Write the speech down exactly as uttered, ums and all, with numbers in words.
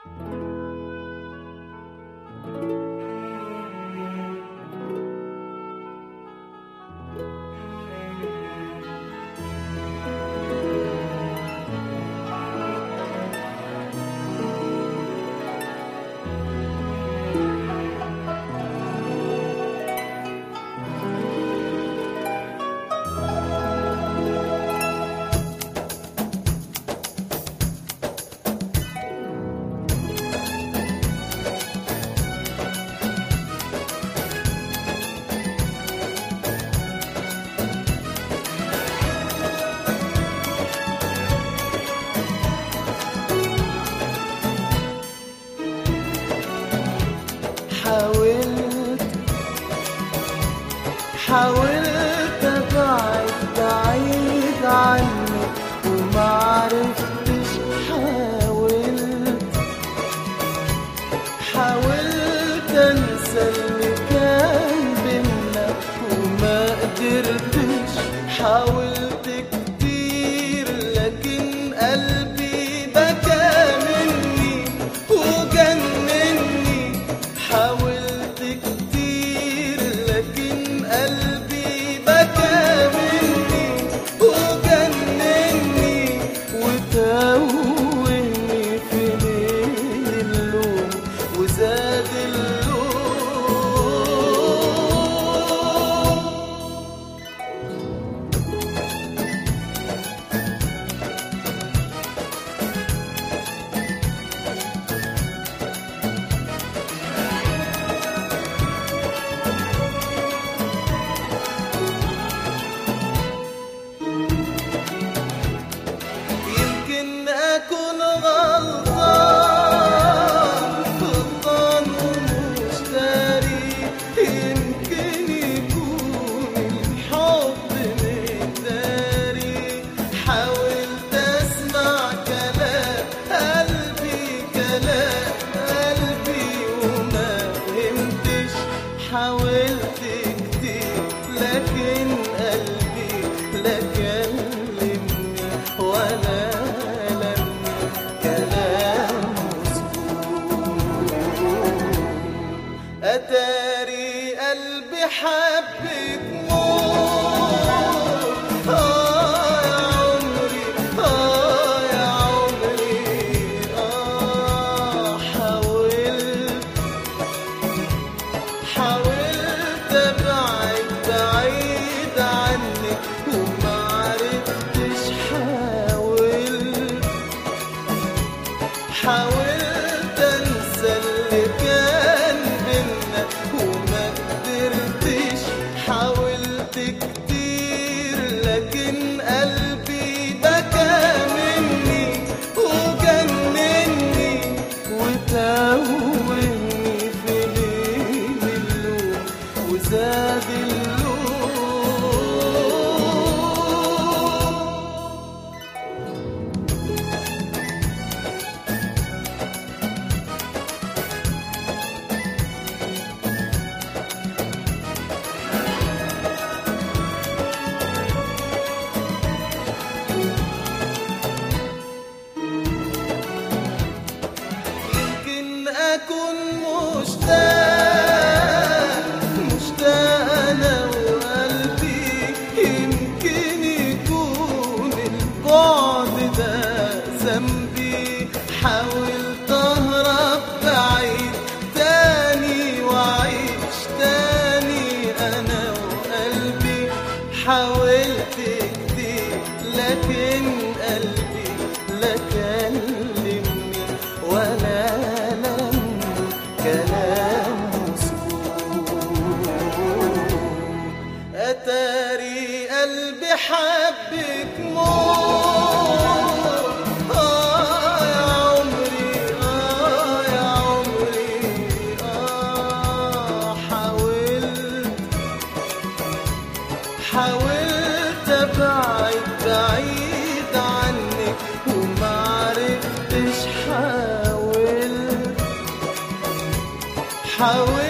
حاولت حاولت ابعد بعيد عنك ومعرفتش. حاولت حاولت انسى اللي كان بينا وما قدرتش. حاولت كتير لكن قلبي بكى مني وجنني. حاولت كتير لكن قلبي بكى مني وجنني وتوهني في ليل اللوم وزاد اللوم. أكون غلطان غلطان ومش داري. يمكن يكون الحب مقداري. حاولت أسمع كلام قلبي كلام قلبي وما فهمتش. حاولت كتير لكن قلبي لا كلمني ولا أتاري قلبي حبك موت. آه يا عمري آه يا عمري آه. حاولت حاولت أبعد بعيد عنك ومعرفتش. حاولت حاولت أنسى اللي كان وما قدرتش. حاولت كتير لكن قلبي بكى مني وجنني وتوهني في ليل اللوم وزاد اللوم. أكون مشتاق مشتاق أنا وقلبي. يمكن يكون البعد ده ذنبي. حاولت أهرب بعيد تاني وأعيش تاني أنا وقلبي. حاولت كتير لكن قلبي لا كلمني ولا كلام مسكون. أتاري قلبي حبك موت. آه يا عمري آه يا عمري آه. حاولت حاولت أبعد بعيد عنك ومعرفتش. حاولت حاولت